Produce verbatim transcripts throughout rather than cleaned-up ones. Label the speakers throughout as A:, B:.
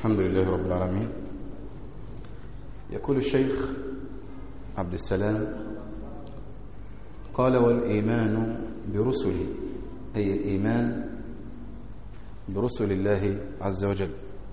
A: الحمد لله رب العالمين. يقول الشيخ عبد السلام قال: والإيمان برسله، أي الإيمان برسل الله عز وجل.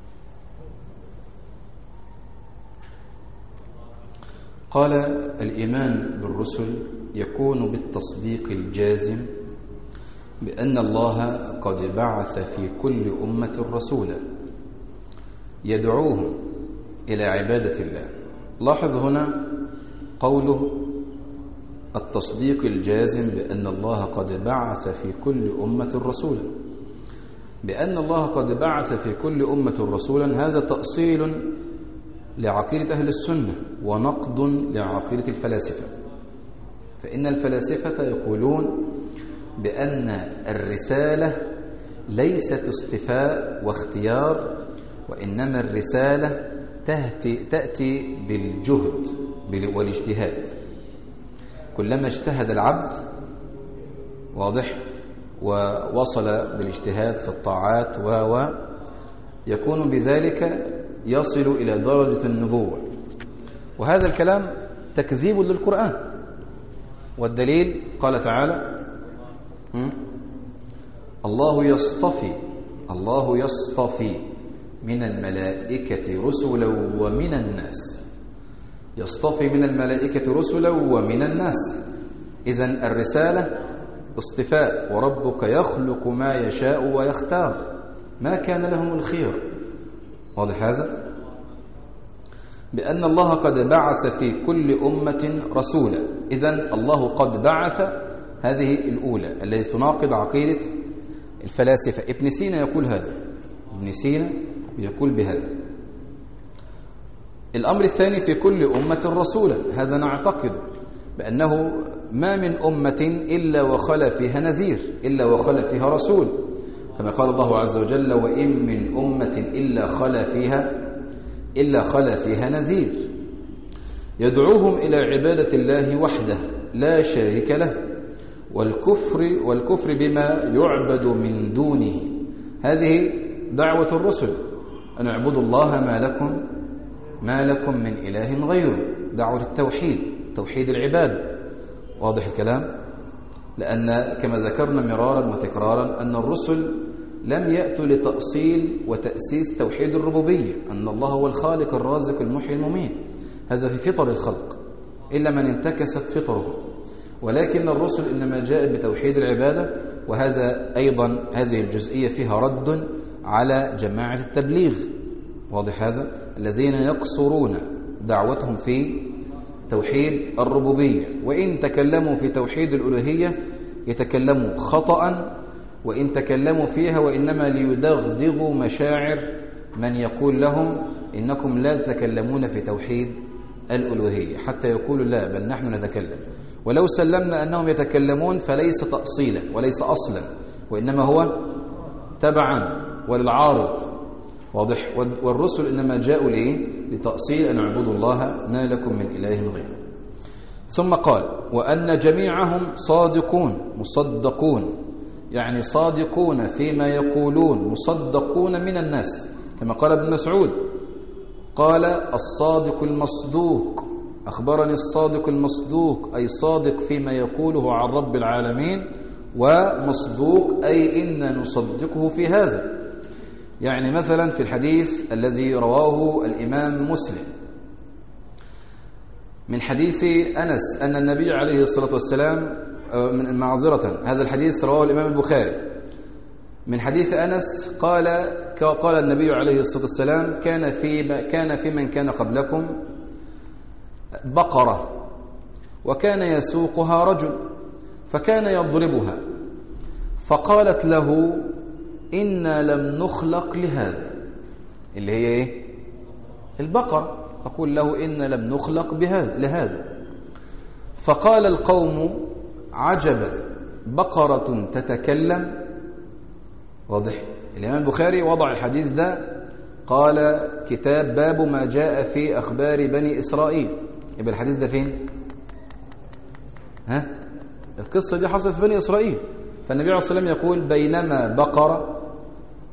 A: قال: الإيمان بالرسل يكون بالتصديق الجازم بأن الله قد بعث في كل أمة رسولا يدعوهم إلى عبادة الله. لاحظ هنا قوله التصديق الجازم بأن الله قد بعث في كل أمة رسولا. بأن الله قد بعث في كل أمة رسولا هذا تأصيل لعقيدة أهل السنة ونقد لعقيدة الفلاسفة. فإن الفلاسفة يقولون بأن الرسالة ليست اصطفاء واختيار، وإنما الرسالة تأتي بالجهد والاجتهاد. كلما اجتهد العبد واضح ووصل بالاجتهاد في الطاعات و يكون بذلك يصل إلى درجة النبوة. وهذا الكلام تكذيب للقرآن، والدليل قال تعالى: الله يصطفي الله يصطفي من الملائكة رسلا ومن الناس. يصطفي من الملائكة رسلا ومن الناس. إذن الرسالة اصطفاء، وربك يخلق ما يشاء ويختار، ما كان لهم الخير. واضح هذا؟ بأن الله قد بعث في كل أمة رسولا. إذن الله قد بعث، هذه الأولى التي تناقض عقيدة الفلاسفة. ابن سينا يقول هذا، ابن سينا يقول بهذا. الأمر الثاني: في كل أمة رسولا. هذا نعتقد بأنه ما من أمة إلا وخلا فيها نذير، إلا وخلا فيها رسول، كما قال الله عز وجل: وإن من أمة إلا خلا فيها إلا خلا فيها نذير يدعوهم إلى عبادة الله وحده لا شريك له والكفر والكفر بما يعبد من دونه. هذه دعوة الرسل، أن اعبدوا الله ما لكم ما لكم من إله غيره. دعوة التوحيد، توحيد العبادة. واضح الكلام؟ لأن كما ذكرنا مرارا وتكرارا أن الرسل لم يأتوا لتأصيل وتأسيس توحيد الربوبية، أن الله هو الخالق الرازق المحيي المميت. هذا في فطر الخلق إلا من انتكست فطره. ولكن الرسل إنما جاءت بتوحيد العبادة. وهذا أيضا هذه الجزئية فيها رد على جماعة التبليغ. واضح هذا؟ الذين يقصرون دعوتهم في توحيد الربوبية، وإن تكلموا في توحيد الألوهية يتكلموا خطأ، وإن تكلموا فيها وإنما ليدغدغوا مشاعر من يقول لهم إنكم لا تتكلمون في توحيد الألوهية، حتى يقولوا لا بل نحن نتكلم. ولو سلمنا أنهم يتكلمون فليس تأصيلا وليس أصلا، وإنما هو تبعا وللعارض. واضح؟ والرسل إنما جاءوا ليه؟ لتأصيل أن اعبدوا الله ما لكم من إله غيره. ثم قال: وأن جميعهم صادقون مصدقون، يعني صادقون فيما يقولون مصدقون من الناس، كما قال ابن مسعود قال: الصادق المصدوق أخبرني الصادق المصدوق، أي صادق فيما يقوله عن رب العالمين، ومصدوق أي إن نصدقه في هذا. يعني مثلا في الحديث الذي رواه الإمام مسلم من حديث أنس أن النبي عليه الصلاة والسلام، من معذرة هذا الحديث رواه الإمام البخاري من حديث أنس قال قال النبي عليه الصلاة والسلام: كان في كان في من كان قبلكم بقرة وكان يسوقها رجل فكان يضربها، فقالت له: إنا لم نخلق لهذا. اللي هي إيه؟ البقرة. أقول له: إنا لم نخلق بهذا لهذا. فقال القوم: عجبا، بقرة تتكلم. واضح؟ الإمام البخاري وضع الحديث ده، قال كتاب باب ما جاء في أخبار بني إسرائيل. يبقى الحديث ده فين؟ ها؟ القصة دي حصلت في بني إسرائيل. فالنبي عليه الصلاة والسلام يقول: بينما بقرة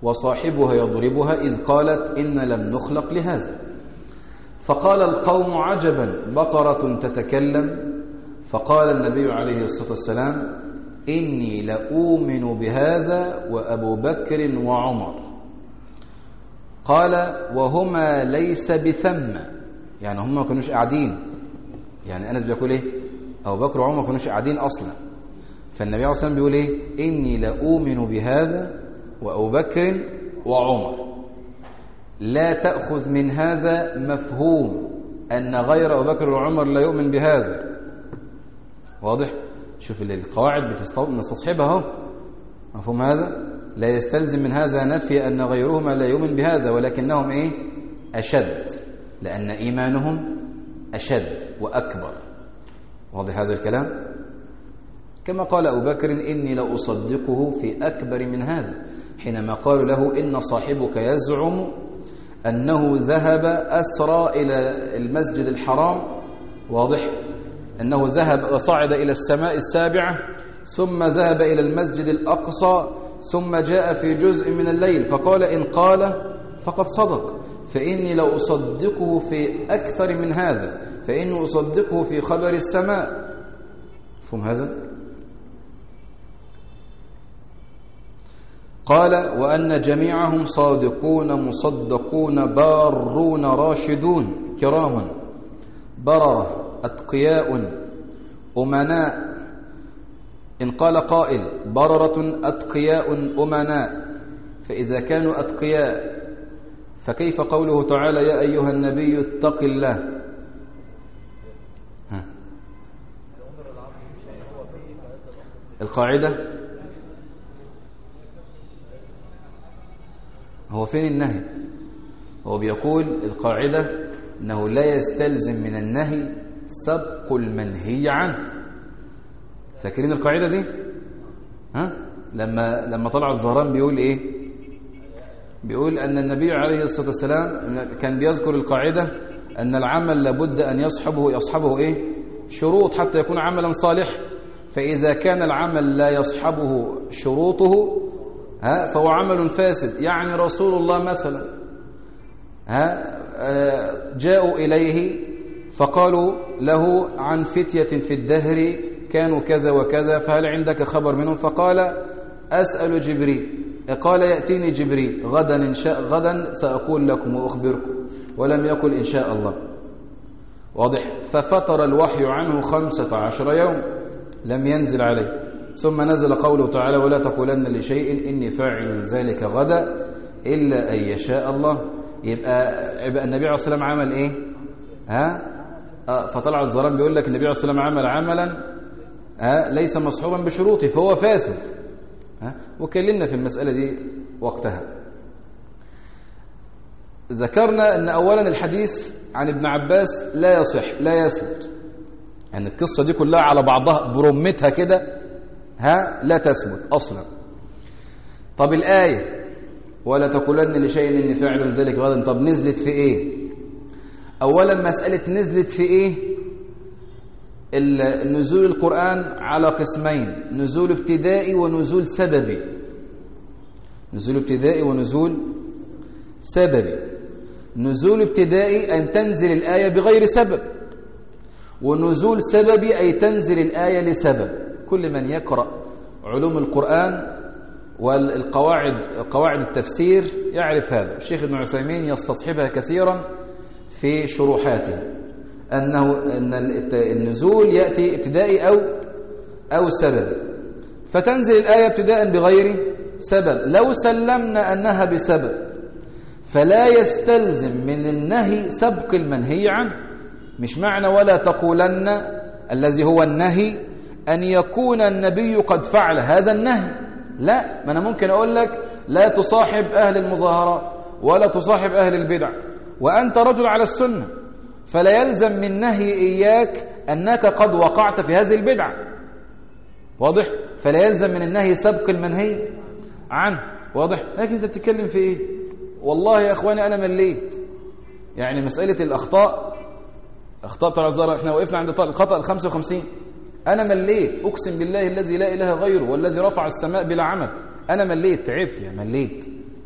A: وصاحبها يضربها إذ قالت إن لم نخلق لهذا. فقال القوم عجبا بقرة تتكلم. فقال النبي عليه الصلاة والسلام إني لأؤمن بهذا وأبو بكر وعمر. قال وهما ليس بثم، يعني هم ما كانوش قاعدين، يعني أنس بيقول إيه أبو بكر وعمر ما كانوش قاعدين أصلا. فالنبي عليه الصلاة والسلام بيقول إيه إني لأؤمن بهذا وأبو بكر وعمر. لا تأخذ من هذا مفهوم أن غير أبو بكر وعمر لا يؤمن بهذا. واضح؟ شوف القواعد بنستصحبها اهو. مفهوم هذا؟ لا يستلزم من هذا نفي أن غيرهما لا يؤمن بهذا، ولكنهم إيه؟ أشد، لأن إيمانهم أشد وأكبر. واضح هذا الكلام؟ كما قال أبو بكر إني لأصدقه في أكبر من هذا، حينما قالوا له إن صاحبك يزعم أنه ذهب أسرى إلى المسجد الحرام. واضح؟ أنه ذهب وصعد إلى السماء السابعة ثم ذهب إلى المسجد الأقصى ثم جاء في جزء من الليل، فقال إن قال فقد صدق، فإني لو أصدقه في أكثر من هذا، فإني أصدقه في خبر السماء. فهم هذا؟ قال وأن جميعهم صادقون مصدقون بارون راشدون كرام بررة أتقياء أمناء. إن قال قائل بررة أتقياء أمناء، فإذا كانوا أتقياء فكيف قوله تعالى يا أيها النبي اتق الله؟ ها. القاعدة هو فين النهي؟ هو بيقول القاعدة أنه لا يستلزم من النهي سبق المنهي عنه. فاكرين القاعدة دي؟ ها؟ لما لما طلع الزهران بيقول إيه؟ بيقول أن النبي عليه الصلاة والسلام كان بيذكر القاعدة أن العمل لابد أن يصحبه يصحبه إيه؟ شروط حتى يكون عملا صالحا. فإذا كان العمل لا يصحبه شروطه ها فهو عمل فاسد. يعني رسول الله مثلا ها جاءوا إليه فقالوا له عن فتية في الدهر كانوا كذا وكذا، فهل عندك خبر منهم؟ فقال أسأل جبريل. قال يأتيني جبريل غدا إن شاء غدا سأقول لكم وأخبركم، ولم يقل إن شاء الله. واضح؟ ففتر الوحي عنه خمسة عشر يوم لم ينزل عليه، ثم نزل قوله تعالى ولا تقولن لشيء إني فاعل ذلك غدا إلا أن يشاء الله. يبقى, يبقى النبي عليه الصلاة والسلام عمل إيه؟ ها؟ آه فطلع الزهران بيقول لك النبي عليه الصلاة والسلام عمل عملا ها ليس مصحوبا بشروطه فهو فاسد. ها؟ وكلمنا في المسألة دي وقتها. ذكرنا أن أولا الحديث عن ابن عباس لا يصح لا يثبت، يعني القصة دي كلها على بعضها برمتها كده ها لا تثبت أصلا. طب الآية ولا تقولن لشيء إني فاعل ذلك غدا، طب نزلت في إيه؟ أولا مسألة نزلت في إيه؟ نزول القرآن على قسمين، نزول ابتدائي ونزول سببي. نزول ابتدائي ونزول سببي. نزول ابتدائي أن تنزل الآية بغير سبب، ونزول سببي أي تنزل الآية لسبب. كل من يقرأ علوم القرآن والقواعد قواعد التفسير يعرف هذا. الشيخ ابن عثيمين يستصحبها كثيرا في شروحاته، أنه أن النزول يأتي ابتدائي أو أو سبب، فتنزل الآية ابتداء بغير سبب. لو سلمنا أنها بسبب فلا يستلزم من النهي سبق المنهي عنه. مش معنى ولا تقولن الذي هو النهي أن يكون النبي قد فعل هذا النهي، لا. ما أنا ممكن أقول لك لا تصاحب أهل المظاهرات ولا تصاحب أهل البدع وأنت رجل على السنة، فلا يلزم من نهي إياك أنك قد وقعت في هذه البدعة. واضح؟ فلا يلزم من النهي سبق المنهي عنه. واضح؟ لكن أنت بتتكلم في إيه؟ والله يا أخواني أنا مليت. يعني مسألة الأخطاء أخطاء طلع الزهراء، إحنا وقفنا عند الخطأ الخمسة وخمسين. أنا مليت، أقسم بالله الذي لا إله غيره والذي رفع السماء بلا عمد. أنا مليت، تعبت، يعني مليت.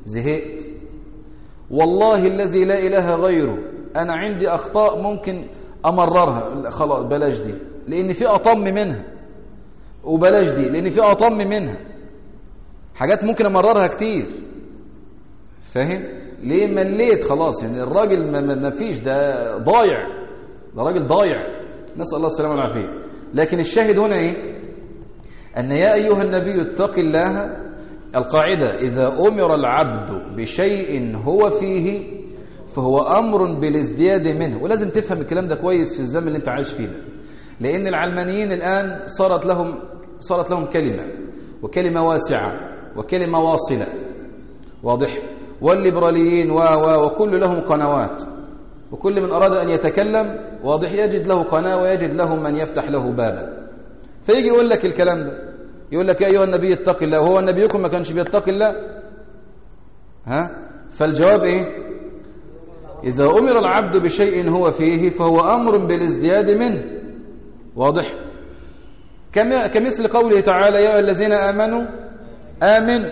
A: زهقت، والله الذي لا إله غيره أنا عندي أخطاء ممكن أمررها، خلاص بلاش دي لأن في أطم منها، وبلاش دي لأن في أطم منها، حاجات ممكن أمررها كتير. فاهم ليه؟ مليت خلاص، يعني الراجل ما فيش، ده ضايع، ده راجل ضايع، نسأل الله السلامة والعافية. لكن الشاهد هنا إيه؟ أن يا أيها النبي اتق الله، القاعدة إذا أمر العبد بشيء هو فيه فهو أمر بالازدياد منه. ولازم تفهم الكلام ده كويس في الزمن اللي انت عايش فيه ده، لأن العلمانيين الآن صارت لهم صارت لهم كلمة، وكلمة واسعة، وكلمة واصلة، واضح؟ والليبراليين و و وكل لهم قنوات، وكل من أراد أن يتكلم واضح يجد له قناة ويجد له من يفتح له بابا، فيجي يقول لك الكلام ده، يقول لك يا أيها النبي اتق الله، وهو نبيكم ما كانش بيتقي الله؟ ها؟ فالجواب إيه؟ إذا أمر العبد بشيء هو فيه فهو أمر بالازدياد منه، واضح؟ كمثل قوله تعالى يا الذين آمنوا آمنوا،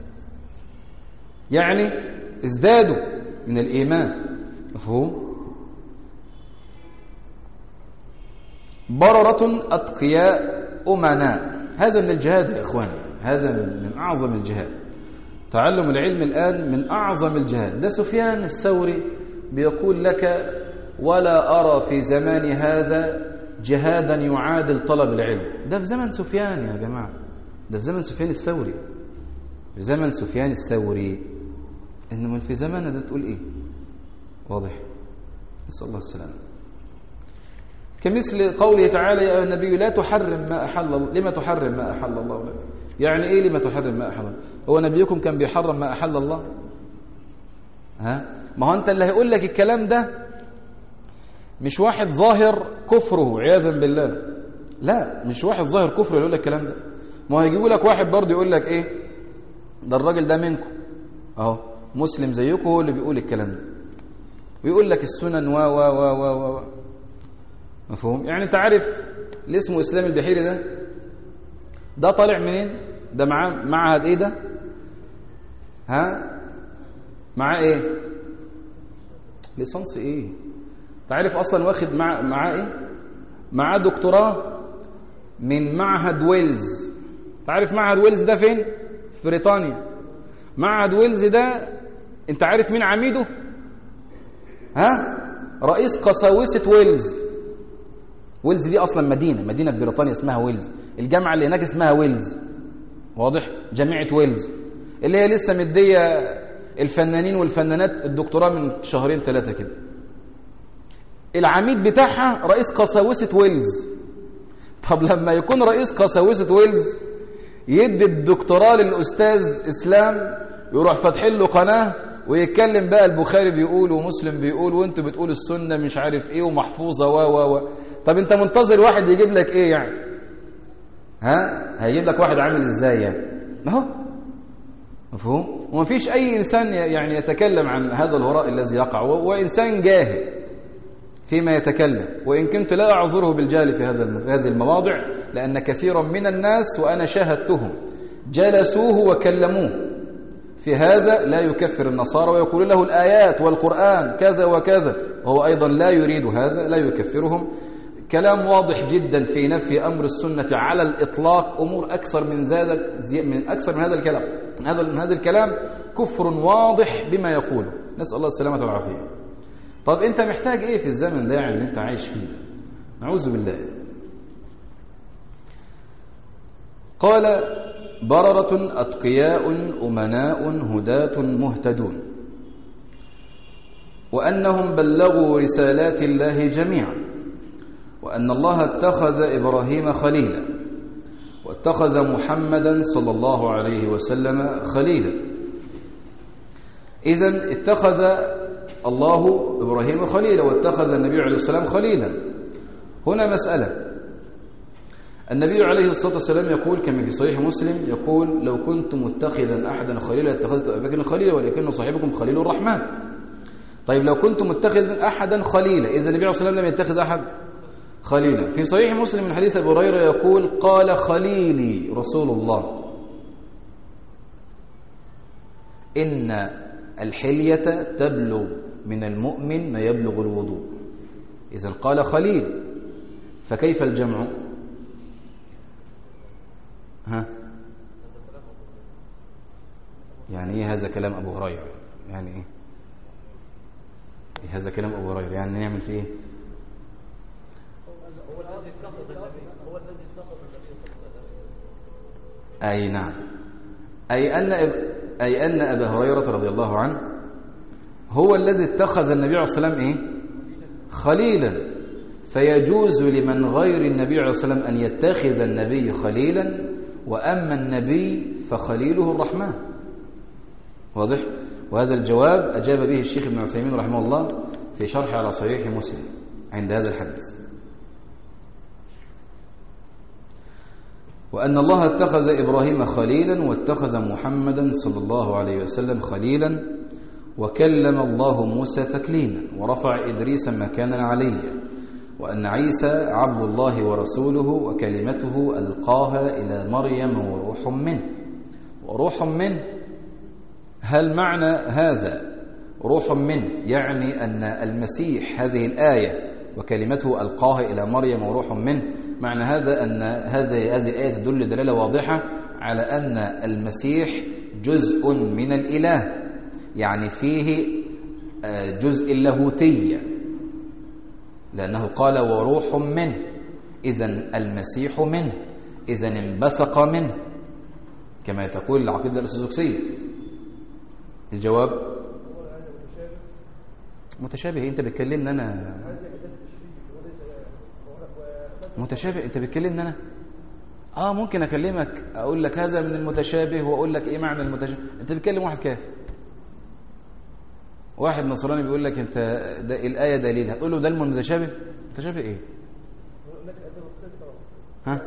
A: يعني ازدادوا من الإيمان، مفهوم؟ بررة أتقياء أمناء، هذا من الجهاد يا إخواني، هذا من أعظم الجهاد. تعلم العلم الآن من أعظم الجهاد. ده سفيان الثوري بيقول لك ولا أرى في زمان هذا جهادا يعادل طلب العلم. ده في زمن سفيان يا جماعة، ده في زمن سفيان الثوري، في زمن سفيان الثوري. إنما في زماننا ده تقول إيه؟ واضح؟ نسأل الله السلامة. كمثل قوله تعالى يا النبي لا تحرم ما أحل الله، لما تحرم ما أحل الله لك؟ يعني إيه لما تحرم ما أحل الله؟ هو نبيكم كان بيحرم ما أحل الله؟ ها؟ ما هو أنت اللي هيقول لك الكلام ده مش واحد ظاهر كفره عياذا بالله، لا مش واحد ظاهر كفره يقول لك الكلام ده، ما هو هيجيبوا لك واحد برضه يقول لك إيه؟ ده الراجل ده منكم أهو مسلم زيكم هو اللي بيقول الكلام ده، ويقول لك السنن و و و و و مفهوم؟ يعني انت عارف اللي اسمه اسلام البحيري ده ده طالع منين؟ ده معاه معهد ايه ده؟ ها؟ معاه ايه؟ ليسانس ايه؟ انت عارف اصلا واخد مع معاه ايه؟ معاه دكتوراه من معهد ويلز. انت عارف معهد ويلز ده فين؟ في بريطانيا. معهد ويلز ده انت عارف مين عميده؟ ها؟ رئيس قساوسة ويلز. ويلز دي اصلا مدينه مدينه في بريطانيا اسمها ويلز، الجامعه اللي هناك اسمها ويلز، واضح؟ جامعه ويلز اللي هي لسه مديه الفنانين والفنانات الدكتوراه من شهرين ثلاثه كده. العميد بتاعها رئيس قساوسه ويلز. طب لما يكون رئيس قساوسه ويلز يدي الدكتوراه للاستاذ اسلام، يروح فاتحين له قناه ويتكلم بقى البخاري بيقول ومسلم بيقول وانتوا بتقولوا السنه مش عارف ايه ومحفوظه و و و طب انت منتظر واحد يجيب لك ايه يعني؟ ها؟ هيجيب لك واحد عامل ازاي يعني؟ اهو مفهوم؟ ومفيش اي انسان يعني يتكلم عن هذا الهراء الذي يقع، وانسان جاهل فيما يتكلم، وان كنت لا اعذره بالجهل في هذا في هذه المواضع، لان كثيرا من الناس وانا شاهدتهم جلسوه وكلموه في هذا لا يكفر النصارى ويقول له الآيات والقرآن كذا وكذا، وهو أيضا لا يريد هذا، لا يكفرهم. كلام واضح جدا في نفي أمر السنة على الإطلاق، أمور أكثر من ذلك من أكثر من هذا الكلام، هذا من هذا الكلام كفر واضح بما يقوله، نسأل الله السلامة والعافية. طب أنت محتاج إيه في الزمن ده يعني اللي أنت عايش فيه؟ نعوذ بالله. قال بررة أتقياء أمناء هداة مهتدون، وأنهم بلغوا رسالات الله جميعا، وأن الله اتخذ إبراهيم خليلا، واتخذ محمدا صلى الله عليه وسلم خليلا. إذن اتخذ الله إبراهيم خليلا واتخذ النبي عليه السلام خليلا. هنا مسألة، النبي عليه الصلاة والسلام يقول كما في صحيح مسلم، يقول لو كنت متخذا أحدا خليلا اتخذت أبا بكر خليلا ولكن صاحبكم خليل الرحمن. طيب لو كنت متخذا أحدا خليلا، إذا النبي عليه الصلاة والسلام لم يتخذ أحد خليلا. في صحيح مسلم من حديث أبي هريرة يقول قال خليلي رسول الله. إن الحلية تبلغ من المؤمن ما يبلغ الوضوء. إذا قال خليل، فكيف الجمع؟ ها يعني ايه هذا كلام ابو هريره؟ يعني ايه هذا كلام ابو هريره؟ يعني نعمل فيه ايه؟
B: هو الذي اتخذ النبي هو الذي اتخذ النبي.
A: اي نعم، اي ان اي ان ابا هريره رضي الله عنه هو الذي اتخذ النبي عليه الصلاه والسلام ايه؟ خليلا. فيجوز لمن غير النبي عليه الصلاه والسلام ان يتخذ النبي خليلا، واما النبي فخليله الرحمن. واضح؟ وهذا الجواب أجاب به الشيخ ابن عثيمين رحمه الله في شرح على صحيح مسلم عند هذا الحديث. وأن الله اتخذ إبراهيم خليلا واتخذ محمدا صلى الله عليه وسلم خليلا، وكلم الله موسى تكليما، ورفع إدريس مكانا عليا، وأن عيسى عبد الله ورسوله وكلمته ألقاها إلى مريم وروح منه. وروح منه، هل معنى هذا روح منه يعني أن المسيح هذه الآية وكلمته ألقاها إلى مريم وروح منه، معنى هذا أن هذه هذه الآية تدل دلالة واضحة على أن المسيح جزء من الإله، يعني فيه جزء اللاهوتية، لأنه قال وروح منه، إذن المسيح منه، إذن انبثق منه، كما تقول العقيدة الأرثوذكسية. الجواب متشابه. انت بتكلمني انا متشابه؟ انت بتكلمني انا اه ممكن اكلمك اقول لك هذا من المتشابه واقول لك ايه معنى المتشابه. انت بتكلم واحد كافر، واحد نصراني بيقول لك انت ده الايه دليل، هتقول له ده المتشابه؟ متشابه ايه؟ ها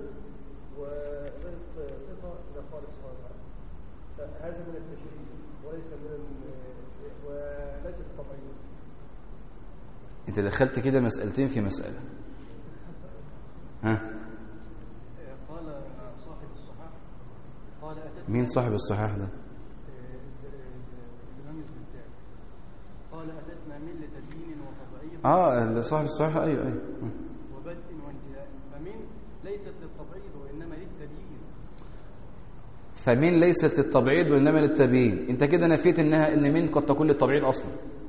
B: هذا من التشريع وليس من وليس الطبيعي.
A: انت دخلت كده مسألتين في مسألة. ها
B: قال صاحب الصحاح قال
A: مين صاحب الصحاح ده؟
B: الإمام الزنجاني قال أتتنا ملة دين وطبيعية.
A: اه صاحب الصحاح، ايوه ايوه.
B: وبدء وانتهاء، فمن ليست للتبعيض وإنما للتبيين.
A: فمن ليست للتبعيض وإنما للتبيين. انت كده نفيت انها ان من قد تكون للتبعيض اصلا.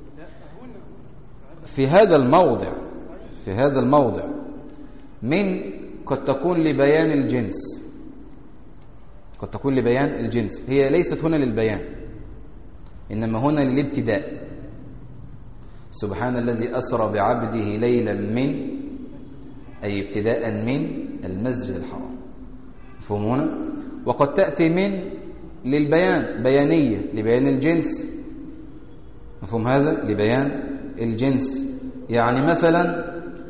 A: في هذا الموضع في هذا الموضع من قد تكون لبيان الجنس، قد تكون لبيان الجنس، هي ليست هنا للبيان إنما هنا للابتداء. سبحان الذي أسرى بعبده ليلا من، أي ابتداء من المسجد الحرام. مفهومون؟ وقد تأتي من للبيان، بيانية لبيان الجنس. مفهوم هذا؟ لبيان الجنس. يعني مثلا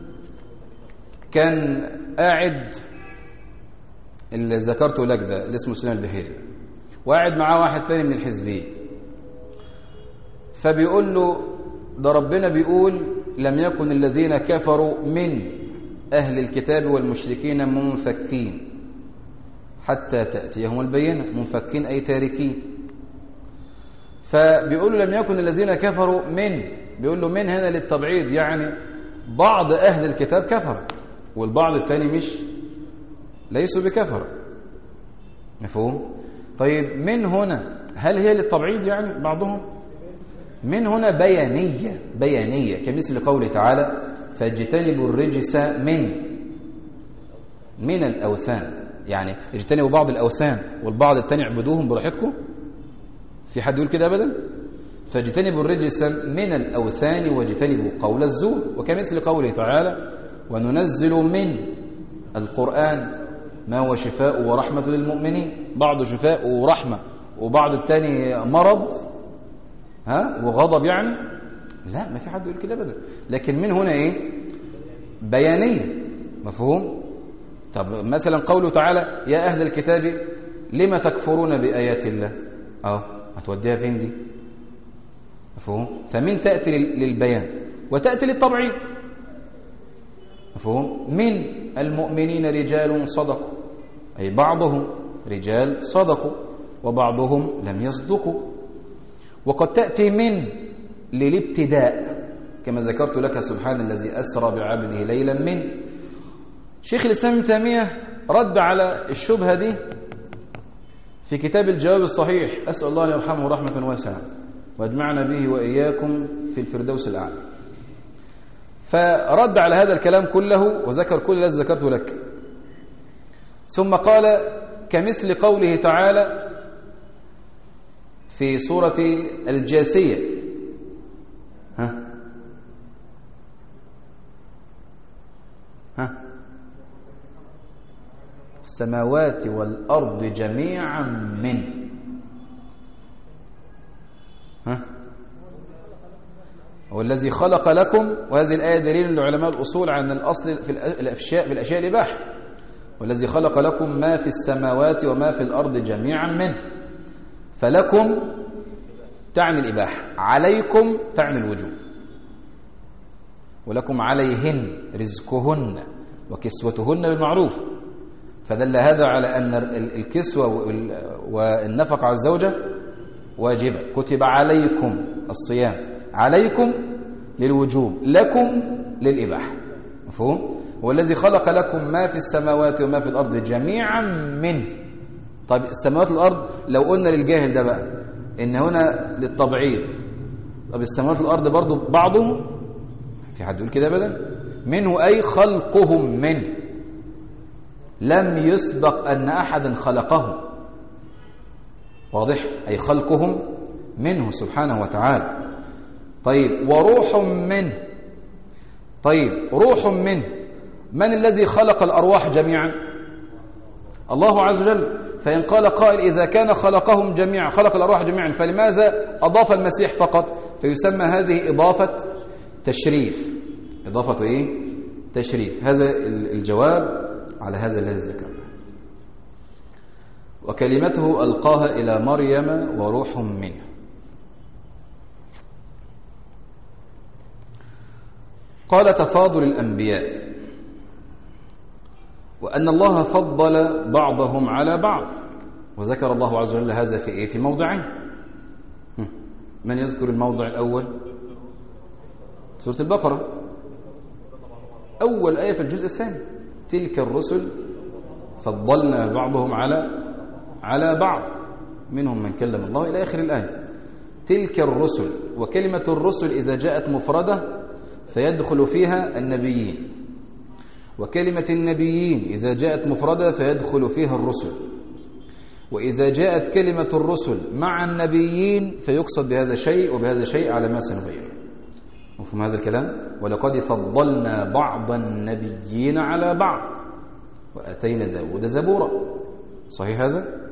A: كان قاعد اللي ذكرته لك ده اللي اسمه سليمان البحيري، وقاعد معاه واحد تاني من الحزبيين، فبيقول له ده ربنا بيقول لم يكن الذين كفروا من أهل الكتاب والمشركين منفكين حتى تأتيهم البينة. منفكين أي تاركين. فبيقول له لم يكن الذين كفروا من، بيقول له من هنا للتبعيض، يعني بعض أهل الكتاب كفر والبعض الثاني مش ليسوا بكفر. مفهوم؟ طيب من هنا هل هي للتبعيض يعني بعضهم؟ من هنا بيانية، بيانية كمثل قوله تعالى فاجتنبوا الرجس من من الأوثان، يعني اجتنبوا بعض الأوثان والبعض الثاني اعبدوهم براحتكم. في حد يقول كده أبدا؟ فاجتنبوا الرجس من الأوثان واجتنبوا قول الزور. وكمثل قوله تعالى وننزل من القرآن ما هو شفاء ورحمة للمؤمنين. بعض شفاء ورحمة وبعض الثاني مرض ها وغضب، يعني لا، ما في حد يقول كده ابدا. لكن من هنا ايه؟ بيانية. مفهوم؟ طب مثلا قوله تعالى يا أهل الكتاب لما تكفرون بآيات الله، اه هتوديها فين دي؟ مفهوم؟ فمن تأتي للبيان وتأتي للتبعيض. مفهوم؟ من المؤمنين رجال صدقوا، أي بعضهم رجال صدقوا وبعضهم لم يصدقوا. وقد تأتي من للابتداء كما ذكرت لك سبحان الذي أسرى بعبده ليلا من. شيخ الإسلام ابن تيمية رد على الشبهة دي في كتاب الجواب الصحيح، أسأل الله أن يرحمه رحمة واسعة واجمعنا به وإياكم في الفردوس الأعلى. فرد على هذا الكلام كله وذكر كل الذي ذكرته لك، ثم قال كمثل قوله تعالى في سورة الجاثية، ها ها السماوات والأرض جميعا منه، ها هو الذي خلق لكم. وهذه الآية دليل لعلماء الأصول عن الأصل في الأشياء في الأشياء الإباحة، والذي خلق لكم ما في السماوات وما في الأرض جميعا منه. فلكم تعني الإباحة، عليكم تعني الوجوب، ولكم عليهن رزقهن وكسوتهن بالمعروف. فدل هذا على أن الكسوة والنفقة على الزوجة واجبة. كتب عليكم الصيام، عليكم للوجوب، لكم للإباحة. مفهوم؟ هو الذي خلق لكم ما في السماوات وما في الأرض جميعا منه. طيب السماوات والأرض لو قلنا للجاهل ده بقى إن هنا للتبعيض، طب السماوات والأرض برضو بعضهم، في حد يقول كده أبدا؟ منه أي خلقهم منه، لم يسبق أن أحدا خلقهم. واضح؟ أي خلقهم منه سبحانه وتعالى. طيب وروح منه، طيب روح منه، من الذي خلق الأرواح جميعا؟ الله عز وجل. فإن قال قائل إذا كان خلقهم جميعا، خلق الأرواح جميعا، فلماذا أضاف المسيح فقط؟ فيسمى هذه إضافة تشريف. إضافة إيه؟ تشريف. هذا الجواب على هذا الذي ذكرنا. وكلمته ألقاها إلى مريم وروح منه. قال تفاضل الأنبياء، وأن الله فضل بعضهم على بعض، وذكر الله عز وجل هذا في إيه؟ في موضعين. من يذكر الموضع الأول؟ سورة البقرة، أول آية في الجزء الثاني، تلك الرسل فضلنا بعضهم على على بعض منهم من كلم الله إلى آخر الآية. تلك الرسل، وكلمة الرسل إذا جاءت مفردة فيدخل فيها النبيين، وكلمة النبيين إذا جاءت مفردة فيدخل فيها الرسل، وإذا جاءت كلمة الرسل مع النبيين فيقصد بهذا شيء وبهذا شيء على ما سنبينه. مفهوم هذا الكلام؟ ولقد فضلنا بعض النبيين على بعض وأتينا داود زبورا. صحيح هذا؟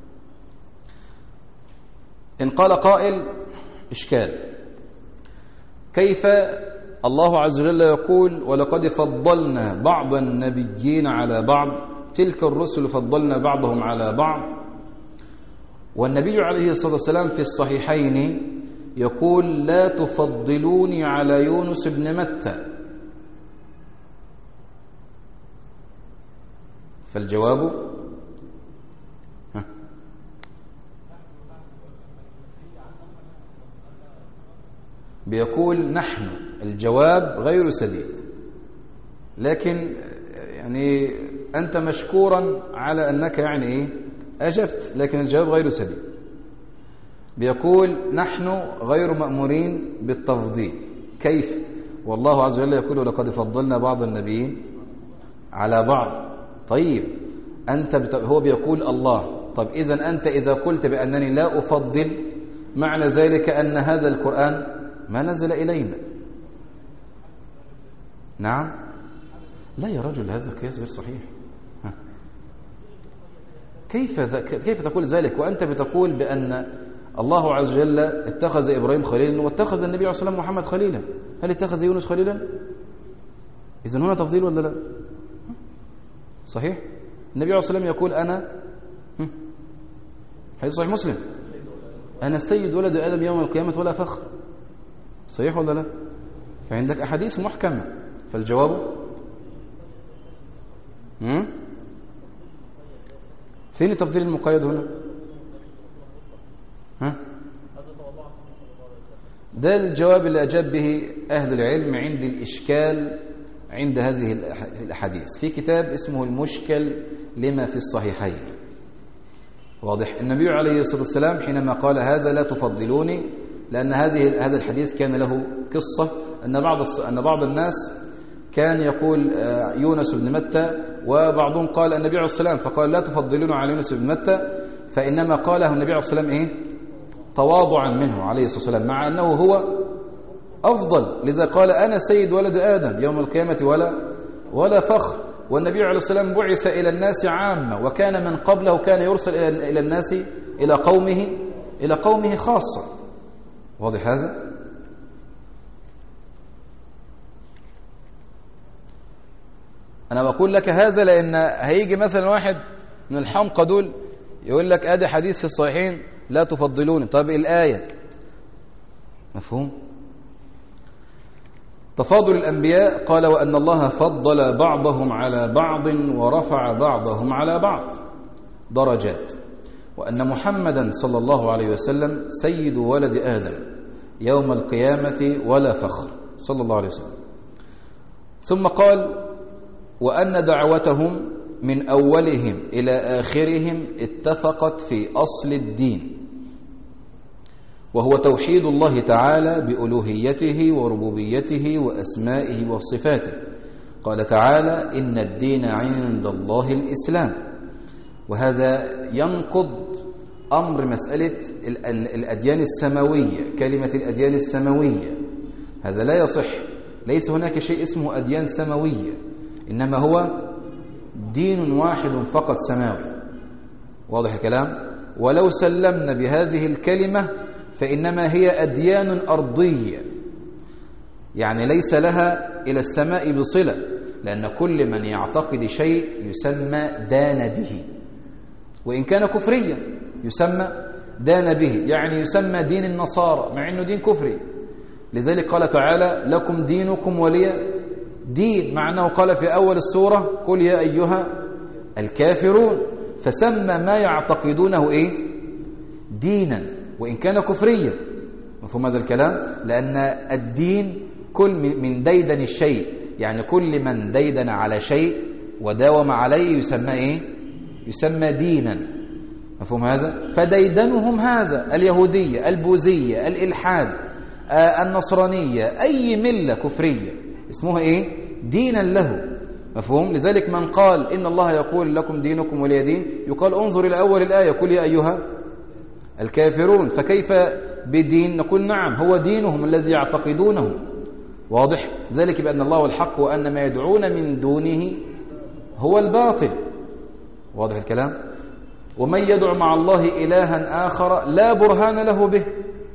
A: إن قال قائل إشكال، كيف الله عز وجل يقول ولقد فضلنا بعض النبيين على بعض، تلك الرسل فضلنا بعضهم على بعض، والنبي عليه الصلاة والسلام في الصحيحين يقول لا تفضلوني على يونس بن متى. فالجواب ها. بيقول نحن، الجواب غير سديد، لكن يعني أنت مشكورا على أنك يعني إيه أجبت، لكن الجواب غير سديد. بيقول نحن غير مأمورين بالتفضيل. كيف؟ والله عز وجل يقول لقد فضلنا بعض النبيين على بعض. طيب أنت بت... هو بيقول الله، طب إذن أنت إذا قلت بأنني لا أفضل، معنى ذلك أن هذا القرآن ما نزل إلينا. نعم؟ لا يا رجل، هذا قياس غير صحيح. ها. كيف ذ... كيف تقول ذلك وأنت بتقول بأن الله عز وجل اتخذ إبراهيم خليلا واتخذ النبي عليه الصلاة والسلام محمد خليلا؟ هل اتخذ يونس خليلا؟ إذن هنا تفضيل ولا لا؟ صحيح؟ النبي عليه الصلاة والسلام يقول أنا حديث صحيح مسلم، أنا السيد ولد آدم يوم القيامة ولا فخر. صحيح ولا لا؟ فعندك أحاديث محكمة. فالجواب هم؟ فين التفضيل المقيد هنا؟ ها؟ ده الجواب اللي أجاب به أهل العلم عند الإشكال عند هذه الأحاديث في كتاب اسمه المشكل لما في الصحيحين. واضح. النبي عليه الصلاة والسلام حينما قال هذا لا تفضلوني، لأن هذه هذا الحديث كان له قصة، أن بعض أن بعض الناس كان يقول يونس بن متى، وبعضهم قال النبي عليه الصلاة والسلام، فقال لا تفضلون على يونس بن متى، فإنما قاله النبي عليه الصلاة والسلام إيه؟ تواضعا منه عليه الصلاة والسلام، مع أنه هو أفضل، لذا قال أنا سيد ولد آدم يوم القيامة ولا ولا فخر. والنبي عليه الصلاة والسلام بعث إلى الناس عامة، وكان من قبله كان يرسل إلى الناس إلى قومه إلى قومه خاصة. واضح هذا؟ أنا بقول لك هذا لأن هيجي مثلا واحد من الحمقى دول يقول لك أدي حديث في الصحيحين لا تفضلوني. طب الآية مفهوم؟ تفاضل الأنبياء قال وأن الله فضل بعضهم على بعض ورفع بعضهم على بعض درجات، وأن محمدا صلى الله عليه وسلم سيد ولد آدم يوم القيامة ولا فخر صلى الله عليه وسلم. ثم قال وأن دعوتهم من أولهم إلى آخرهم اتفقت في أصل الدين، وهو توحيد الله تعالى بألوهيته وربوبيته وأسمائه وصفاته. قال تعالى إن الدين عند الله الإسلام، وهذا ينقض أمر مسألة الأديان السماوية، كلمة الأديان السماوية هذا لا يصح، ليس هناك شيء اسمه أديان سماوية، إنما هو دين واحد فقط سماوي. واضح الكلام؟ ولو سلمنا بهذه الكلمة فإنما هي أديان أرضية، يعني ليس لها إلى السماء بصلة، لأن كل من يعتقد شيء يسمى دان به، وإن كان كفريا يسمى دان به، يعني يسمى دين النصارى مع أنه دين كفري. لذلك قال تعالى لكم دينكم ولي دين، مع أنه قال في أول السورة قل يا أيها الكافرون، فسمى ما يعتقدونه إيه؟ دينا وإن كان كفريا. مفهوم هذا الكلام؟ لأن الدين كل من ديدن الشيء، يعني كل من ديدن على شيء وداوم عليه يسمى إيه؟ يسمى دينا. مفهوم هذا؟ فديدنهم هذا اليهودية البوذية الإلحاد آه النصرانية أي ملة كفرية اسمها إيه؟ دينا له. مفهوم؟ لذلك من قال إن الله يقول لكم دينكم ولي دين يقال انظر إلى أول الآية قل يا أيها الكافرون، فكيف بدين؟ نقول نعم هو دينهم الذي يعتقدونه. واضح؟ ذلك بأن الله هو الحق وأن ما يدعون من دونه هو الباطل. واضح الكلام؟ ومن يدعو مع الله إلها آخر لا برهان له به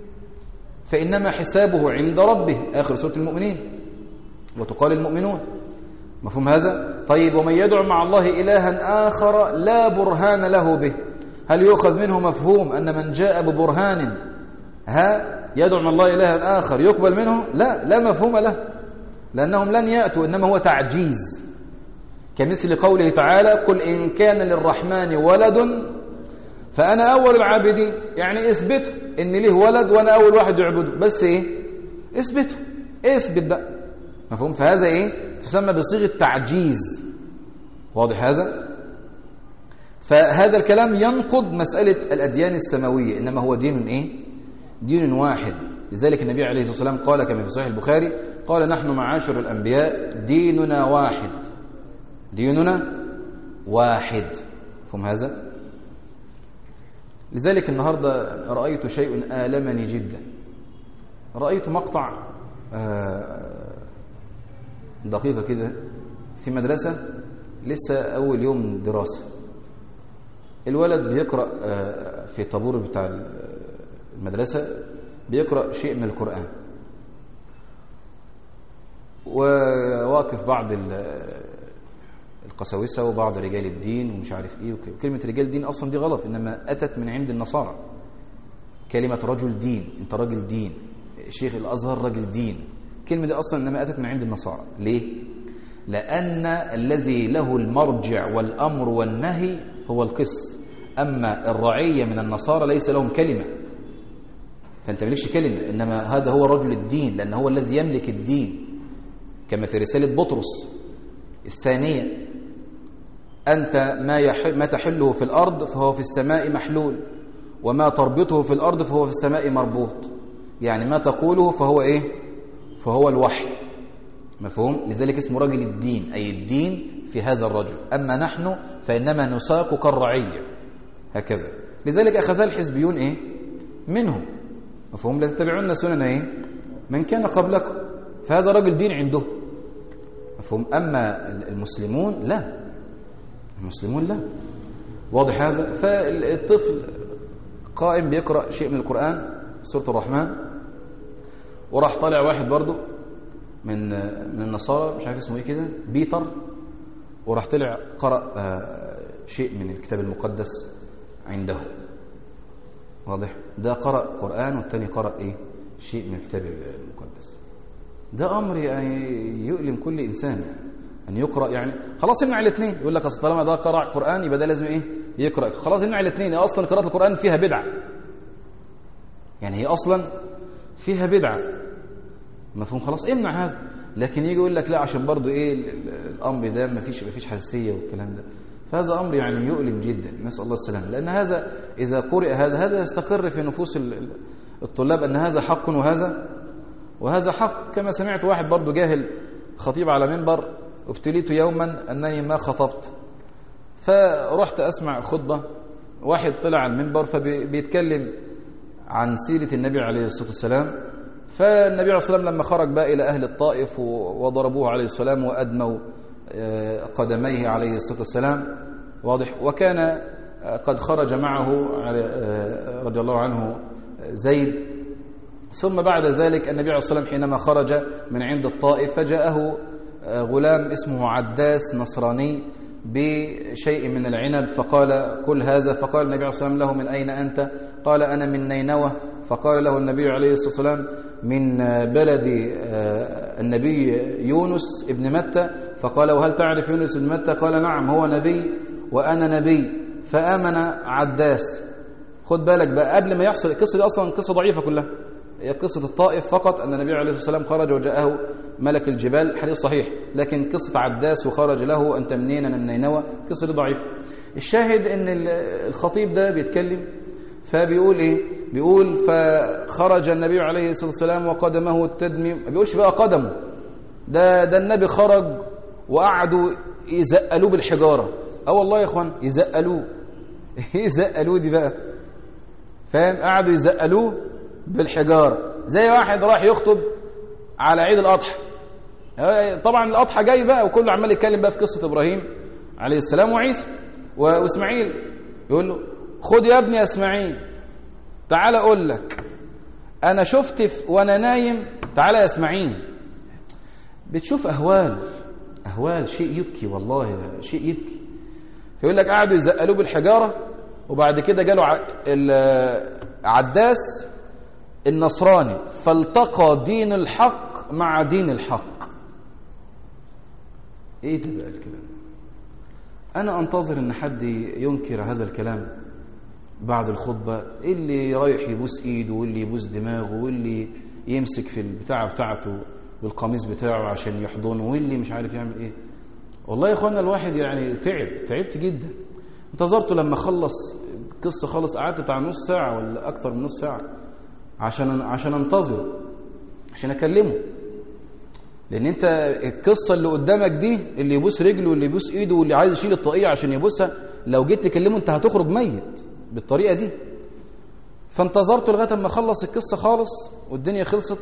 A: فإنما حسابه عند ربه، آخر سورة المؤمنين، وتقال المؤمنون. مفهوم هذا؟ طيب ومن يدعو مع الله إلها آخر لا برهان له به، هل يؤخذ منه مفهوم أن من جاء ببرهان ها يدعو مع الله إلها آخر يقبل منه؟ لا، لا مفهوم له، لأنهم لن يأتوا، إنما هو تعجيز، كمثل قوله تعالى قل إن كان للرحمن ولد فأنا أول العابدين، يعني اثبتوا إن له ولد وأنا أول واحد يعبده، بس إيه؟ اثبتوا، اثبت بقى. مفهوم؟ فهذا إيه؟ تسمى بصيغة تعجيز. واضح هذا؟ فهذا الكلام ينقض مسألة الأديان السماوية، إنما هو دين إيه؟ دين واحد. لذلك النبي عليه الصلاة والسلام قال كما في صحيح البخاري قال نحن معاشر الأنبياء ديننا واحد، ديننا واحد. مفهوم هذا؟ لذلك النهاردة رأيت شيء آلمني جدا، رأيت مقطع دقيقة كده في مدرسة لسه أول يوم دراسة، الولد بيقرأ في طابور بتاع المدرسة بيقرأ شيء من القرآن، وواقف بعض القساوسة وبعض رجال الدين ومش عارف ايه وكده. كلمة رجال الدين اصلا دي غلط، انما اتت من عند النصارى، كلمة رجل دين، انت راجل دين، شيخ الازهر راجل دين، الكلمة دي اصلا انما اتت من عند النصارى. ليه؟ لان الذي له المرجع والامر والنهي هو القس، اما الرعية من النصارى ليس لهم كلمة. فأنت مالكش كلمة، إنما هذا هو رجل الدين، لأن هو الذي يملك الدين، كما في رسالة بطرس الثانية: أنت ما, ما تحله في الأرض فهو في السماء محلول، وما تربطه في الأرض فهو في السماء مربوط. يعني ما تقوله فهو إيه؟ فهو الوحي. مفهوم؟ لذلك اسمه رجل الدين، أي الدين في هذا الرجل. أما نحن فإنما نساق كالرعية هكذا. لذلك أخذ الحزبيون إيه؟ منهم. مفهوم؟ لا تتبعون سنن إيه؟ من كان قبلكم. فهذا رجل دين عنده. مفهوم؟ أما المسلمون لا، المسلمون لا. واضح هذا؟ فالطفل قائم بيقرأ شيء من القرآن سورة الرحمن، وراح طالع واحد برضو من من النصارى مش عارف اسمه ايه كده، بيتر، وراح طلع قرأ شيء من الكتاب المقدس عنده. واضح؟ ده قرأ قرآن والتاني قرأ ايه؟ شيء من الكتاب المقدس. ده أمر يعني يؤلم كل إنسان، يعني أن يقرأ. يعني خلاص يمنع الاثنين، يقول لك أصل طالما ده قرأ قرآن يبقى ده لازم إيه؟ يقرأ. خلاص يمنع الاثنين. أصلا قراءة القرآن فيها بدعة، يعني هي أصلا فيها بدعة. مفهوم؟ خلاص امنع هذا. لكن يجي يقول لك لا عشان برضو إيه الأمر ده ما فيش ما فيش حساسية والكلام ده. فهذا أمر يعني يؤلم جدا، نسأل الله السلامة. لأن هذا إذا قرئ هذا هذا يستقر في نفوس الطلاب أن هذا حق وهذا وهذا حق. كما سمعت واحد برضو جاهل خطيب على منبر: ابتليت يوما أنني ما خطبت. فرحت أسمع خطبة، واحد طلع على المنبر فبيتكلم عن سيرة النبي عليه الصلاة والسلام. فالنبي عليه الصلاة والسلام لما خرج بقى إلى أهل الطائف وضربوه عليه السلام وأدموا قدميه عليه الصلاة والسلام. واضح؟ وكان قد خرج معه رضي الله عنه زيد. ثم بعد ذلك النبي عليه الصلاة والسلام حينما خرج من عند الطائف فجاءه غلام اسمه عداس نصراني بشيء من العنب، فقال: كل هذا. فقال النبي عليه الصلاة والسلام: له: من أين أنت؟ قال: أنا من نينوى. فقال له النبي عليه الصلاة والسلام: من بلد النبي يونس ابن متى. فقال: وهل تعرف يونس ابن متى؟ قال: نعم، هو نبي وأنا نبي. فآمن عداس. خد بالك بقى، قبل ما يحصل القصة دي أصلا قصة ضعيفة كلها، هي قصة الطائف فقط، أن النبي عليه الصلاة والسلام خرج وجاءه ملك الجبال، حديث صحيح. لكن قصة عداس وخرج له: أنت منين؟ أنا من نينوى، قصة دي ضعيفة. الشاهد أن الخطيب ده بيتكلم فبيقول إيه؟ بيقول: فخرج النبي عليه الصلاة والسلام وقدمه التدمي. ما بيقولش بقى قدمه، ده ده النبي خرج وقعدوا يزقلوه بالحجارة. اه والله يا اخوان يزقلوه. يزقلوه دي بقى، فاهم؟ قعدوا يزقلوه بالحجارة زي واحد راح يخطب على عيد الأضحى. طبعا الأضحى جاي بقى وكله عمال يتكلم بقى في قصة إبراهيم عليه السلام وعيسى وإسماعيل. يقول له: خد يا ابني يا إسماعيل، تعال أقول لك أنا شفت وأنا نايم. تعال يا إسماعيل. بتشوف أهوال أهوال شيء يبكي، والله شيء يبكي. يقول لك قعدوا يزقلوه بالحجارة، وبعد كده جاله عداس النصراني فالتقى دين الحق مع دين الحق. ايه ده بقى الكلام؟ انا انتظر ان حد ينكر هذا الكلام بعد الخطبة، اللي رايح يبوس ايده واللي يبوس دماغه واللي يمسك في البتاعة بتاعته والقميص بتاعه عشان يحضنه واللي مش عارف يعمل ايه. والله يا اخوانا الواحد يعني تعب تعبت جدا. انتظرته لما خلص القصة خلص، قعدت بتاع نص ساعة ولا اكثر من نص ساعة عشان عشان انتظره عشان اكلمه. لان انت القصة اللي قدامك دي، اللي يبوس رجله واللي يبوس ايده واللي عايز يشيل الطاقية عشان يبوسها، لو جيت تكلمه انت هتخرج ميت بالطريقة دي. فانتظرته لغاية ما خلص القصة خالص والدنيا خلصت.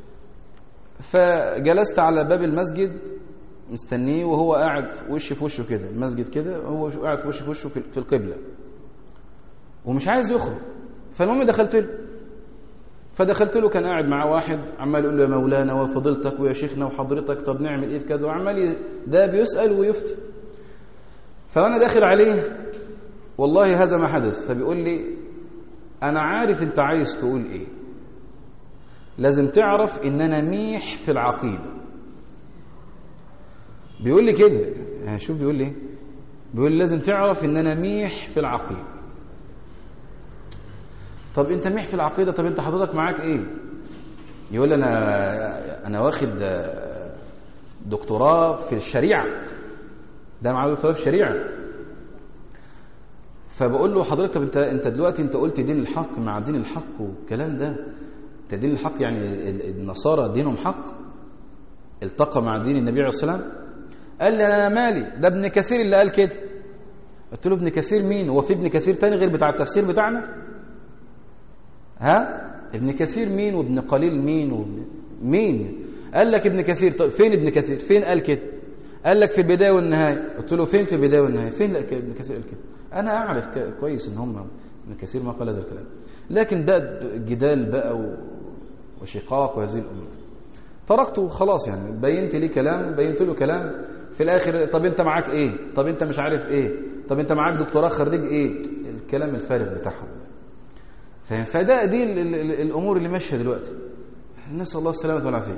A: فجلست على باب المسجد مستنيه، وهو قاعد وش في وشه كده، المسجد كده، هو قاعد في وش في وشه في القبلة ومش عايز يخرج. فالمهم دخلت له فدخلت له كان قاعد مع واحد عمال يقول له: يا مولانا وفضيلتك ويا شيخنا وحضرتك، طب نعمل ايه في كذا، وعمال ده بيسأل ويفتي. فانا داخل عليه والله هذا ما حدث. فبيقول لي: انا عارف انت عايز تقول ايه، لازم تعرف ان انا ميح في العقيدة. بيقول لي كده، يعني شوف بيقول لي بيقول لي لازم تعرف ان انا ميح في العقيدة. طب انت محي في العقيدة، طب انت حضرتك معاك ايه؟ يقول لي انا انا واخد دكتوراه في الشريعة، ده معاه دكتوراه في الشريعة. فبقول له حضرتك طب انت انت دلوقتي انت قلت دين الحق مع دين الحق والكلام ده، انت دين الحق يعني النصارى دينهم حق التقى مع دين النبي عليه الصلاة والسلام؟ قال لي انا مالي، ده ابن كثير اللي قال كده. قلت له ابن كثير مين؟ هو في ابن كثير تاني غير بتاع التفسير بتاعنا؟ ها ابن كثير مين وابن قليل مين وابن مين؟ قال لك ابن كثير. طيب فين ابن كثير؟ فين قال كده؟ قال لك في البداية والنهاية. قلت له فين في البداية والنهاية؟ فين لك ابن كثير قال كده؟ انا اعرف كويس ان هم ابن كثير ما قال هذا الكلام، لكن بقى جدال بقى وشقاق وهذه الامور تركته خلاص. يعني بينت لي كلام، بينت له كلام، في الاخر طب انت معاك ايه؟ طب انت مش عارف ايه؟ طب انت معاك دكتوراه خريج ايه؟ الكلام الفارغ بتاعهم. فاهم؟ فده دي ال ال ال الامور اللي ماشيه دلوقتي. نسال الله السلامه والعافيه.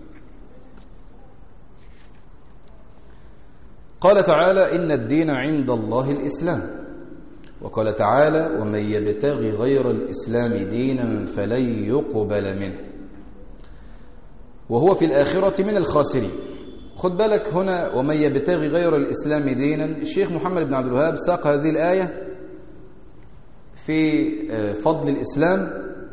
A: قال تعالى ان الدين عند الله الاسلام، وقال تعالى ومن يبتغي غير الاسلام دينا فلن يقبل منه وهو في الاخره من الخاسرين. خد بالك هنا ومن يبتغي غير الاسلام دينا، الشيخ محمد بن عبد الوهاب ساق هذه الايه في فضل الإسلام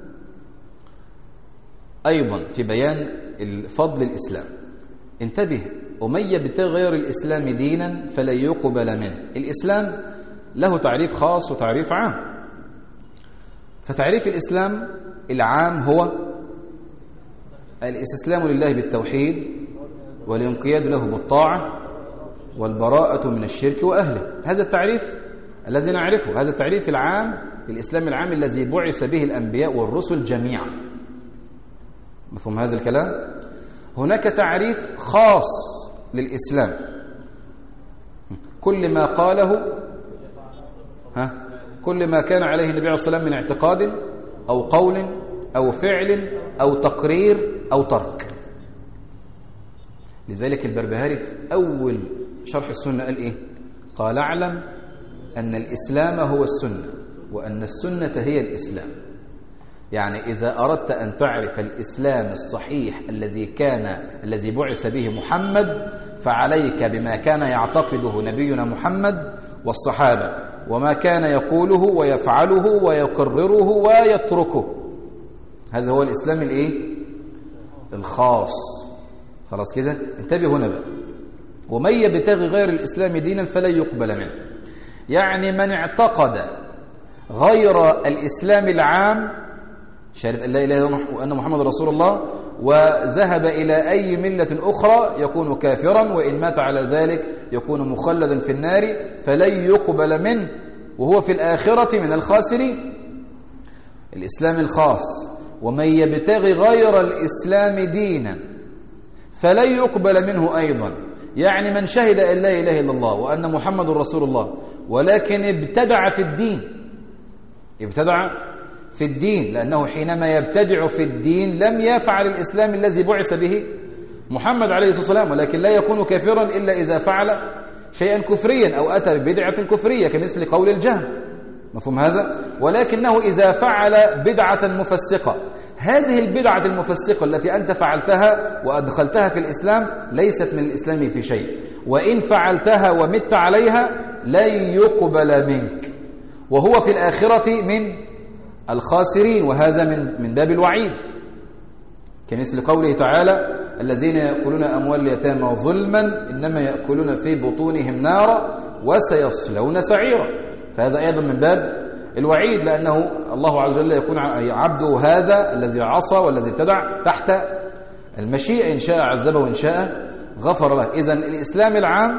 A: أيضا في بيان فضل الإسلام. انتبه، ومن يبتغي غير الإسلام دينا فلن يقبل منه. الإسلام له تعريف خاص وتعريف عام. فتعريف الإسلام العام هو الاستسلام لله بالتوحيد والانقياد له بالطاعة والبراءة من الشرك وأهله. هذا التعريف الذي نعرفه، هذا التعريف العام الإسلام العام الذي بعث به الأنبياء والرسل جميعا. مفهوم هذا الكلام؟ هناك تعريف خاص للإسلام، كل ما قاله ها كل ما كان عليه النبي عليه الصلاة والسلام من اعتقاد أو قول أو فعل أو تقرير أو ترك. لذلك البربهاري في أول شرح السنة قال إيه؟ قال اعلم أن الإسلام هو السنة وأن السنة هي الإسلام. يعني إذا أردت أن تعرف الإسلام الصحيح الذي كان الذي بعث به محمد فعليك بما كان يعتقده نبينا محمد والصحابة وما كان يقوله ويفعله ويقرره ويتركه. هذا هو الإسلام الإيه؟ الخاص. خلاص كده؟ انتبه هنا بقى. ومن يبتغي غير الإسلام دينا فلن يقبل منه. يعني من اعتقد غير الإسلام العام شهادة أن لا إله إلا الله وأن محمد رسول الله وذهب إلى أي ملة أخرى يكون كافرا، وإن مات على ذلك يكون مخلدا في النار فلن يقبل منه وهو في الآخرة من الخاسرين. الإسلام الخاص. ومن يبتغي غير الإسلام دينا فلن يقبل منه أيضا. يعني من شهد أن لا إله إلا الله وأن محمد رسول الله ولكن ابتدع في الدين، ابتدع في الدين، لأنه حينما يبتدع في الدين لم يفعل الإسلام الذي بعث به محمد عليه الصلاة والسلام، ولكن لا يكون كافرا إلا إذا فعل شيئا كفريا أو أتى ببدعة كفرية كمثل قول الجهم. مفهوم هذا؟ ولكنه إذا فعل بدعة مفسقة، هذه البدعة المفسقة التي أنت فعلتها وأدخلتها في الإسلام ليست من الإسلام في شيء، وإن فعلتها ومت عليها لن يقبل منك وهو في الآخرة من الخاسرين، وهذا من من باب الوعيد كمثل قوله تعالى الذين يأكلون أموال اليتامى ظلما إنما يأكلون في بطونهم نارا وسيصلون سعيرا. فهذا أيضا من باب الوعيد، لأنه الله عز وجل يكون عبده هذا الذي عصى والذي ابتدع تحت المشيئة، إن شاء عذبه وإن شاء غفر له. إذن الإسلام العام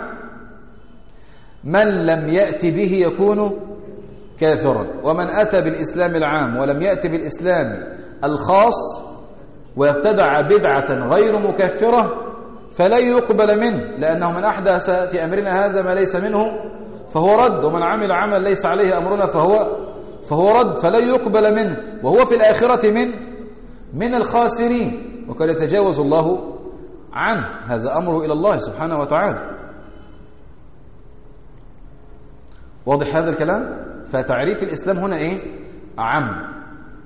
A: من لم يأتي به يكون كافرا، ومن أتى بالإسلام العام ولم يأتي بالإسلام الخاص ويبتدع بدعة غير مكفرة فلا يقبل منه، لأنه من أحدث في أمرنا هذا ما ليس منه فهو رد، ومن عمل عمل ليس عليه أمرنا فهو فهو رد فلا يقبل منه وهو في الآخرة من من الخاسرين، وقد يتجاوز الله عنه. هذا أمره إلى الله سبحانه وتعالى. واضح هذا الكلام؟ فتعريف الإسلام هنا إيه؟ عام.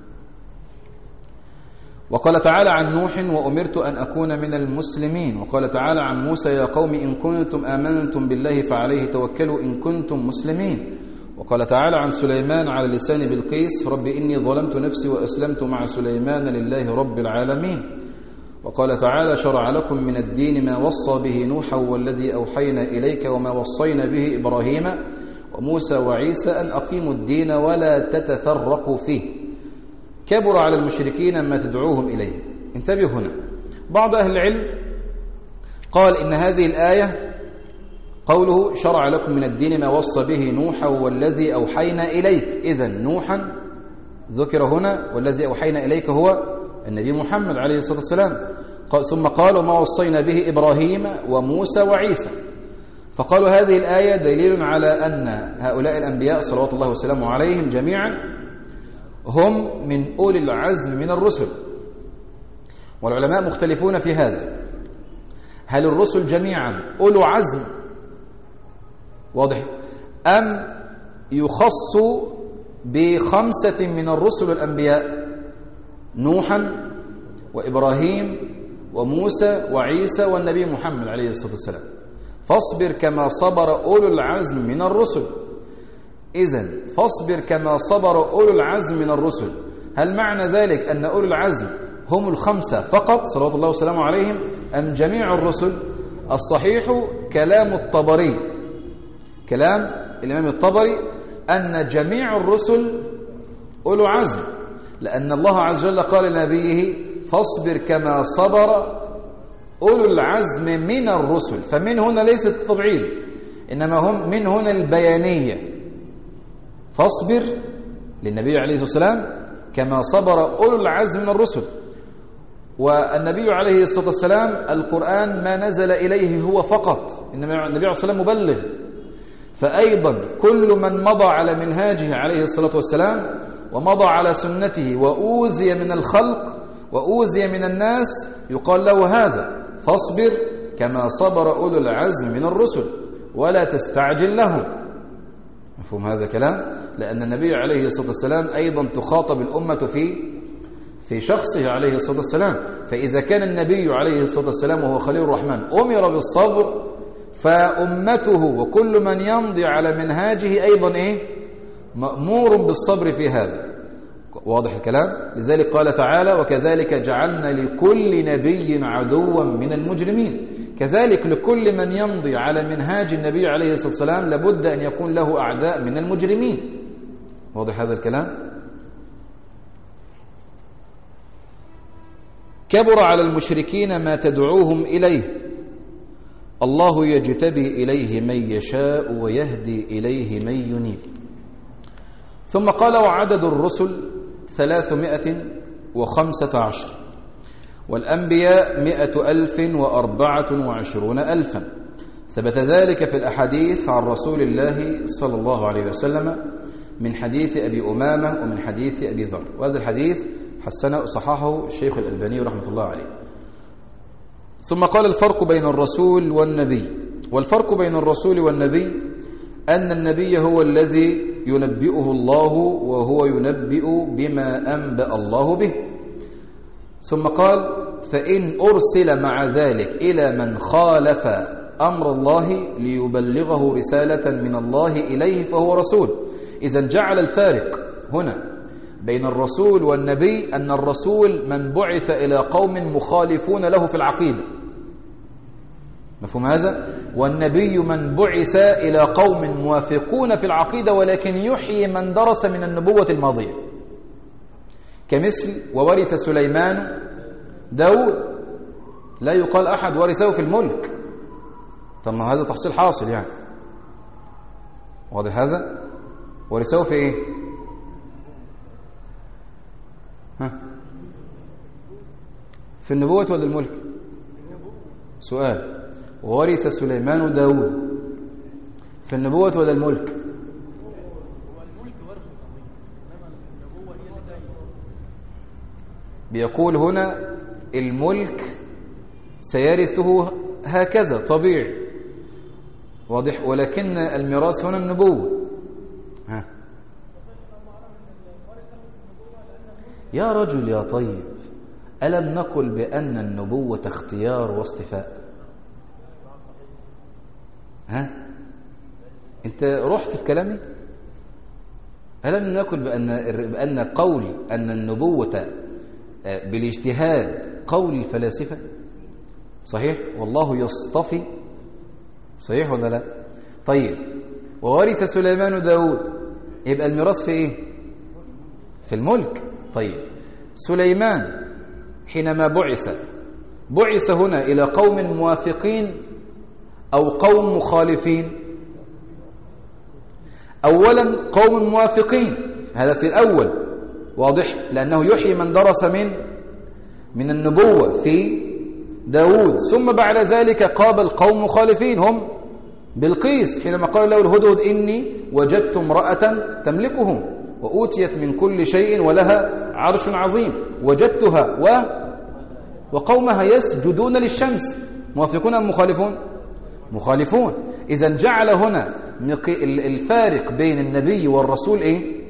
A: وقال تعالى عن نوح وأمرت أن أكون من المسلمين. وقال تعالى عن موسى يا قوم إن كنتم آمنتم بالله فعليه توكلوا إن كنتم مسلمين. وقال تعالى عن سليمان على لسان بلقيس رب إني ظلمت نفسي وأسلمت مع سليمان لله رب العالمين. وقال تعالى شرع لكم من الدين ما وصى به نوحا والذي أوحينا إليك وما وصينا به إبراهيم وموسى وعيسى أن أقيموا الدين ولا تتفرقوا فيه كبر على المشركين ما تدعوهم إليه. انتبه هنا، بعض أهل العلم قال إن هذه الآية قوله شرع لكم من الدين ما وصى به نوحا والذي أوحينا إليك، إذن نوحا ذكر هنا والذي أوحينا إليك هو النبي محمد عليه الصلاة والسلام. ثم قال وما وصينا به إبراهيم وموسى وعيسى. فقالوا هذه الآية دليل على أن هؤلاء الأنبياء صلوات الله وسلامه عليهم جميعا هم من أولي العزم من الرسل. والعلماء مختلفون في هذا، هل الرسل جميعا أولو عزم واضح أم يخص بخمسة من الرسل الأنبياء نوحا وإبراهيم وموسى وعيسى والنبي محمد عليه الصلاة والسلام. فاصبر كما صبر أولو العزم من الرسل. إذن فاصبر كما صبر أولو العزم من الرسل، هل معنى ذلك أن أولو العزم هم الخمسة فقط صلوات الله وسلامه عليهم أم جميع الرسل؟ الصحيح كلام الطبري، كلام الإمام الطبري أن جميع الرسل أولو عزم، لأن الله عز وجل قال لنبيه فاصبر كما صبر أولو العزم من الرسل. فمن هنا ليست التبعيد إنما هم من هنا البيانية، فاصبر للنبي عليه الصلاة والسلام كما صبر أولو العزم من الرسل. والنبي عليه الصلاة والسلام القرآن ما نزل إليه هو فقط، إنما النبي عليه الصلاة والسلام مبلغ، فأيضا كل من مضى على منهاجه عليه الصلاة والسلام ومضى على سنته وأوذي من الخلق وأوذي من الناس يقال له هذا فاصبر كما صبر أولو العزم من الرسل ولا تستعجل لهم. مفهوم هذا الكلام؟ لأن النبي عليه الصلاة والسلام أيضا تخاطب الأمة في في شخصه عليه الصلاة والسلام. فإذا كان النبي عليه الصلاة والسلام وهو خليل الرحمن أمر بالصبر، فأمته وكل من يمضي على منهاجه أيضا إيه؟ مأمور بالصبر في هذا. واضح الكلام؟ لذلك قال تعالى وكذلك جعلنا لكل نبي عدوا من المجرمين. كذلك لكل من يمضي على منهاج النبي عليه الصلاة والسلام لابد أن يكون له أعداء من المجرمين. واضح هذا الكلام؟ كبر على المشركين ما تدعوهم إليه، الله يجتبي إليه من يشاء ويهدي إليه من ينيب. ثم قال وعدد الرسل ثلاثمائة وخمسة عشر والأنبياء مئة ألف وأربعة وعشرون ألفا. ثبت ذلك في الأحاديث عن رسول الله صلى الله عليه وسلم من حديث أبي أمامة ومن حديث أبي ذر، وهذا الحديث حسنه صححه الشيخ الألباني رحمة الله عليه. ثم قال الفرق بين الرسول والنبي. والفرق بين الرسول والنبي أن النبي هو الذي ينبئه الله وهو ينبئ بما أنبأ الله به. ثم قال فإن أرسل مع ذلك إلى من خالف أمر الله ليبلغه رسالة من الله إليه فهو رسول. إذن جعل الفارق هنا بين الرسول والنبي أن الرسول من بعث إلى قوم مخالفون له في العقيدة، مفهوم هذا؟ والنبي من بعث إلى قوم موافقون في العقيدة ولكن يحيي من درس من النبوة الماضية، كمثل وورث سليمان داود، لا يقال أحد ورثه في الملك، طب ما هذا تحصيل حاصل يعني. واضح هذا؟ ورثه في إيه؟ ها؟ في النبوة ولا الملك؟ سؤال. وورث سليمان داود في النبوة ولا الملك؟ بيقول هنا الملك سيرثه هكذا طبيعي، واضح، ولكن الميراث هنا النبوة. ها يا رجل يا طيب، ألم نقل بأن النبوة اختيار واصطفاء؟ ها أنت رحت في كلامي؟ ألم نقل بأن, بأن قول أن النبوة بالاجتهاد قول الفلاسفة؟ صحيح؟ والله يصطفي، صحيح ولا لا؟ طيب، وورث سليمان داود، يبقى الميراث في إيه؟ في الملك. طيب، سليمان حينما بعث بعث هنا إلى قوم موافقين أو قوم مخالفين؟ أولا قوم موافقين، هذا في الأول واضح، لأنه يحيي من درس من من النبوة في داود. ثم بعد ذلك قابل قوم مخالفين هم بلقيس حينما قال له الهدهد إني وجدت امرأة تملكهم وأوتيت من كل شيء ولها عرش عظيم وجدتها و وقومها يسجدون للشمس. موافقون أم مخالفون؟ مخالفون. إذن جعل هنا الفارق بين النبي والرسول إيه؟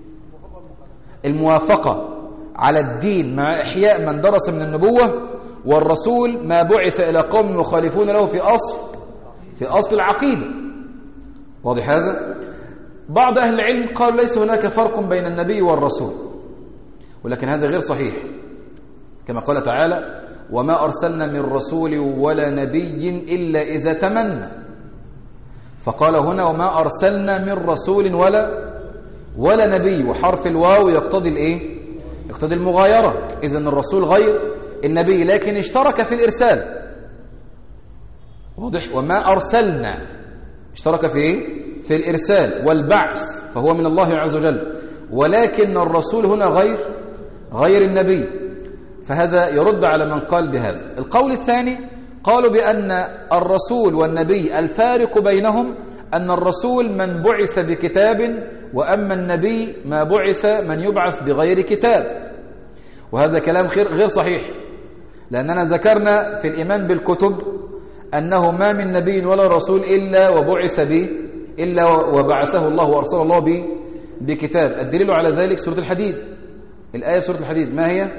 A: الموافقة على الدين مع إحياء من درس من النبوة، والرسول ما بعث إلى قوم مخالفون له في أصل في أصل العقيدة. واضح هذا؟ بعض أهل العلم قال ليس هناك فرق بين النبي والرسول، ولكن هذا غير صحيح، كما قال تعالى وما أرسلنا من رسول ولا نبي إلا إذا تمنى، فقال هنا وما أرسلنا من رسول ولا ولا نبي، وحرف الواو يقتضي الإيه؟ يقتضي المغايرة. إذن الرسول غير النبي لكن اشترك في الإرسال. واضح؟ وما أرسلنا اشترك في إيه؟ في الإرسال والبعث، فهو من الله عز وجل، ولكن الرسول هنا غير غير النبي. فهذا يرد على من قال بهذا. القول الثاني قالوا بأن الرسول والنبي الفارق بينهم أن الرسول من بعث بكتاب، وأما النبي ما بعث من يبعث بغير كتاب. وهذا كلام غير صحيح، لأننا ذكرنا في الإيمان بالكتب أنه ما من نبي ولا رسول إلا وبعث به إلا وبعثه الله وأرسل الله به بكتاب. الدليل على ذلك سورة الحديد، الآية سورة الحديد ما هي؟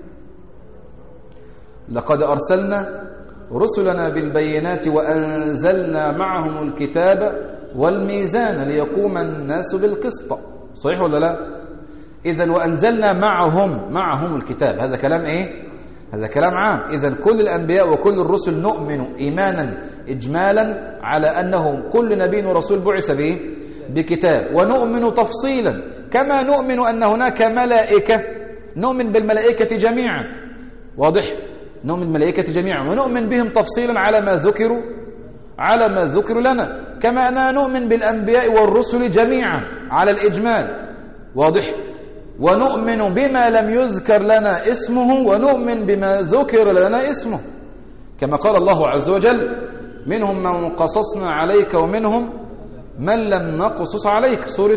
A: لقد أرسلنا رسلنا بالبينات وأنزلنا معهم الكتاب والميزان ليقوم الناس بالقسط. صحيح ولا لا؟ إذن وأنزلنا معهم معهم الكتاب، هذا كلام إيه؟ هذا كلام عام. إذن كل الأنبياء وكل الرسل نؤمن إيمانا إجمالا على أنه كل نبي ورسول بعث به بكتاب، ونؤمن تفصيلا كما نؤمن أن هناك ملائكة، نؤمن بالملائكة جميعا. واضح؟ نؤمن بالملائكة جميعا ونؤمن بهم تفصيلا على ما ذكروا على ما ذكروا لنا، كما أننا نؤمن بالأنبياء والرسل جميعا على الإجمال. واضح؟ ونؤمن بما لم يذكر لنا اسمه ونؤمن بما ذكر لنا اسمه، كما قال الله عز وجل منهم من قصصنا عليك ومنهم من لم نقصص عليك، سورة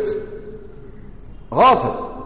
A: غافر.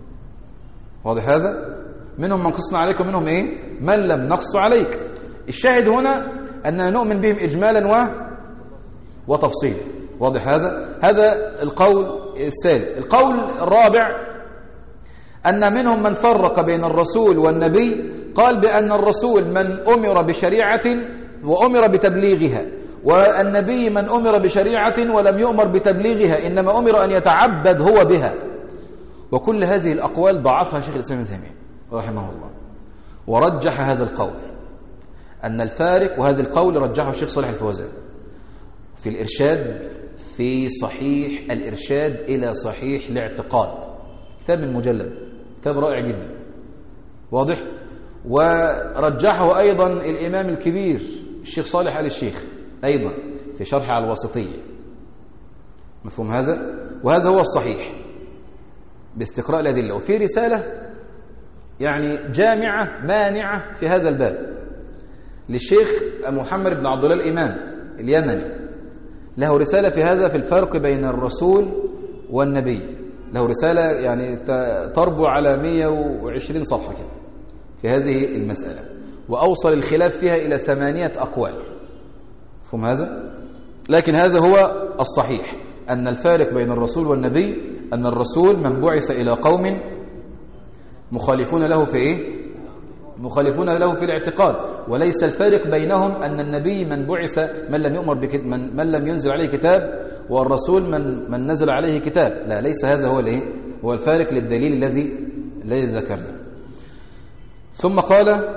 A: واضح هذا؟ منهم من قصصنا عليك ومنهم إيه؟ من لم نقصص عليك. الشاهد هنا أننا نؤمن بهم إجمالا و... وتفصيلا. واضح هذا؟ هذا القول الثالث. القول الرابع أن منهم من فرق بين الرسول والنبي، قال بأن الرسول من أمر بشريعة وأمر بتبليغها، والنبي من أمر بشريعة ولم يؤمر بتبليغها، إنما أمر أن يتعبد هو بها. وكل هذه الأقوال ضعفها شيخ الإسلام ابن تيمية رحمه الله، ورجح هذا القول أن الفارق، وهذا القول رجحه الشيخ صالح الفوزان في الإرشاد، في صحيح الإرشاد إلى صحيح الاعتقاد، كتاب المجلد، كتاب رائع جدا. واضح؟ ورجحه أيضا الإمام الكبير الشيخ صالح آل الشيخ أيضا في شرح على الواسطية. مفهوم هذا؟ وهذا هو الصحيح باستقراء الأدلة. وفي رسالة يعني جامعة مانعة في هذا الباب للشيخ محمد بن عبد الله الإمام اليمني، له رسالة في هذا، في الفرق بين الرسول والنبي. له رسالة يعني تربو على مئة وعشرين صفحة كده في هذه المسألة، وأوصل الخلاف فيها إلى ثمانية أقوال. فهم هذا؟ لكن هذا هو الصحيح، أن الفارق بين الرسول والنبي أن الرسول من بعث إلى قوم مخالفون له في إيه؟ مخالفون له في الاعتقاد، وليس الفارق بينهم أن النبي من بعث من لم يؤمر بكتاب من, من لم ينزل عليه كتاب، والرسول من من نزل عليه كتاب. لا، ليس هذا هو الايه هو الفارق للدليل الذي الذي ذكرنا. ثم قال: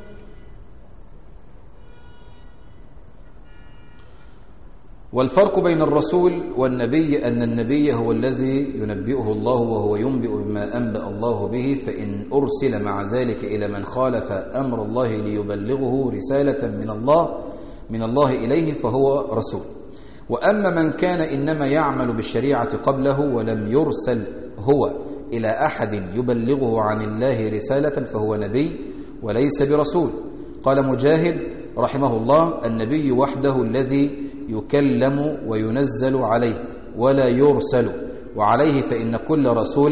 A: والفرق بين الرسول والنبي أن النبي هو الذي ينبئه الله وهو ينبئ بما أنبأ الله به، فإن أرسل مع ذلك إلى من خالف أمر الله ليبلغه رسالة من الله من الله إليه فهو رسول. وأما من كان إنما يعمل بالشريعة قبله ولم يرسل هو إلى أحد يبلغه عن الله رسالة فهو نبي وليس برسول. قال مجاهد رحمه الله: النبي وحده الذي يكلم وينزل عليه ولا يرسل، وعليه فإن كل رسول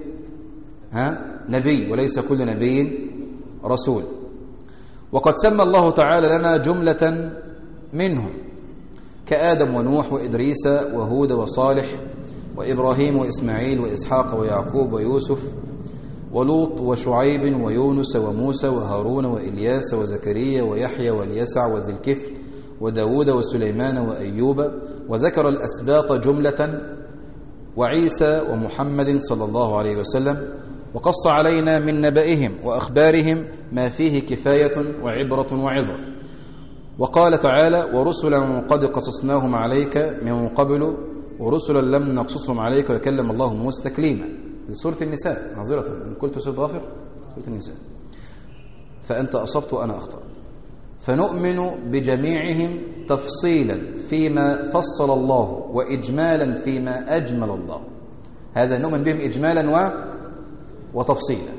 A: ها نبي وليس كل نبي رسول. وقد سمى الله تعالى لنا جملة منهم كآدم ونوح وإدريس وهود وصالح وإبراهيم وإسماعيل وإسحاق ويعقوب ويوسف ولوط وشعيب ويونس وموسى وهارون وإلياس وزكريا ويحيى واليسع وذي الكفل وداود وسليمان وأيوب، وذكر الأسباط جملة وعيسى ومحمد صلى الله عليه وسلم، وقص علينا من نبئهم وأخبارهم ما فيه كفاية وعبرة وعظة. وقال تعالى: ورسلا قد قصصناهم عليك من قبل ورسلا لم نقصصهم عليك وكلم الله موسى تكليما. سورة النساء، معذرة إن قلت سورة غافر، سورة النساء. فأنت أصبت وأنا أخطأت. فنؤمن بجميعهم تفصيلا فيما فصل الله وإجمالا فيما أجمل الله. هذا نؤمن بهم إجمالا و... وتفصيلا.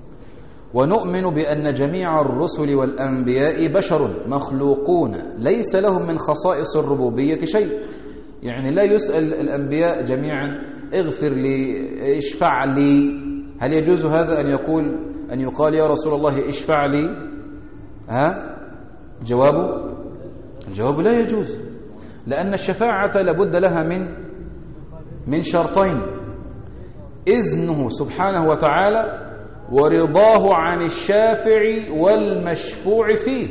A: ونؤمن بأن جميع الرسل والأنبياء بشر مخلوقون ليس لهم من خصائص الربوبية شيء. يعني لا يسأل الأنبياء جميعا: اغفر لي، اشفع لي. هل يجوز هذا أن يقول أن يقال يا رسول الله اشفع لي؟ ها؟ جوابه الجواب لا يجوز، لأن الشفاعة لابد لها من من شرطين: إذنه سبحانه وتعالى ورضاه عن الشافع والمشفوع فيه.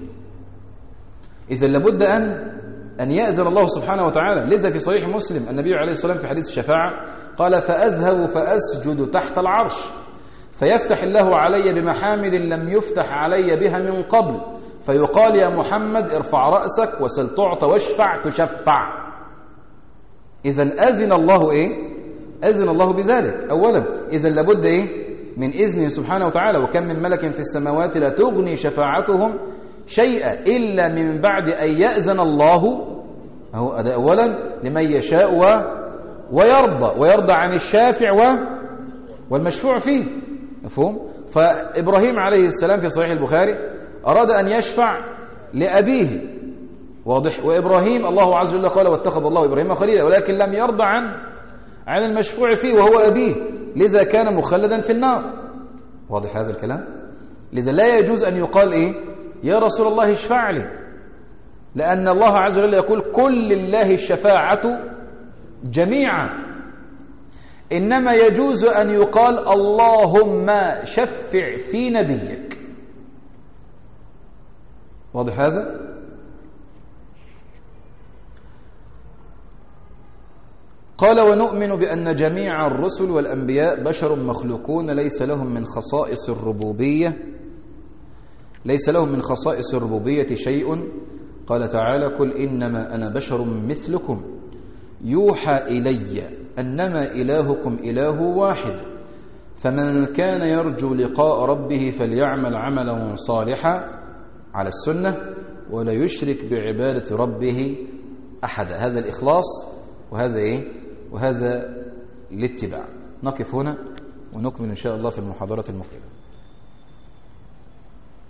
A: إذن لابد أن أن يأذن الله سبحانه وتعالى. لذا في صحيح مسلم النبي عليه الصلاة والسلام في حديث الشفاعة قال: فأذهب فأسجد تحت العرش فيفتح الله علي بمحامد لم يفتح علي بها من قبل، فيقال: يا محمد ارفع رأسك وسل تعطى واشفع تشفع. إذن أذن الله إيه؟ أذن الله بذلك أولا. إذن لابد إيه؟ من إذنه سبحانه وتعالى. وكم من ملك في السماوات لا تغني شفاعتهم شيئا إلا من بعد أن يأذن الله، أهو هذا أولا، لمن يشاء و... ويرضى ويرضى عن الشافع و... والمشفوع فيه. مفهوم؟ فإبراهيم عليه السلام في صحيح البخاري أراد أن يشفع لأبيه، واضح؟ وإبراهيم الله عز وجل قال: واتخذ الله إبراهيم خليلا، ولكن لم يرضى عن عن المشفوع فيه وهو أبيه، لذا كان مخلدا في النار. واضح هذا الكلام؟ لذا لا يجوز أن يقال إيه؟ يا رسول الله اشفع لي، لأن الله عز وجل يقول: كل لله الشفاعة جميعا. إنما يجوز أن يقال: اللهم شفع في نبيك. واضح هذا؟ قال: ونؤمن بأن جميع الرسل والأنبياء بشر مخلوقون ليس لهم من خصائص الربوبية ليس لهم من خصائص الربوبية شيء. قال تعالى: قل إنما أنا بشر مثلكم يوحى إلي أنما إلهكم إله واحد فمن كان يرجو لقاء ربه فليعمل عملا صالحا على السنة ولا يشرك بعبادة ربه أحدا. هذا الإخلاص، وهذا إيه؟ وهذا الاتباع. نقف هنا ونكمل إن شاء الله في المحاضرة المقبلة.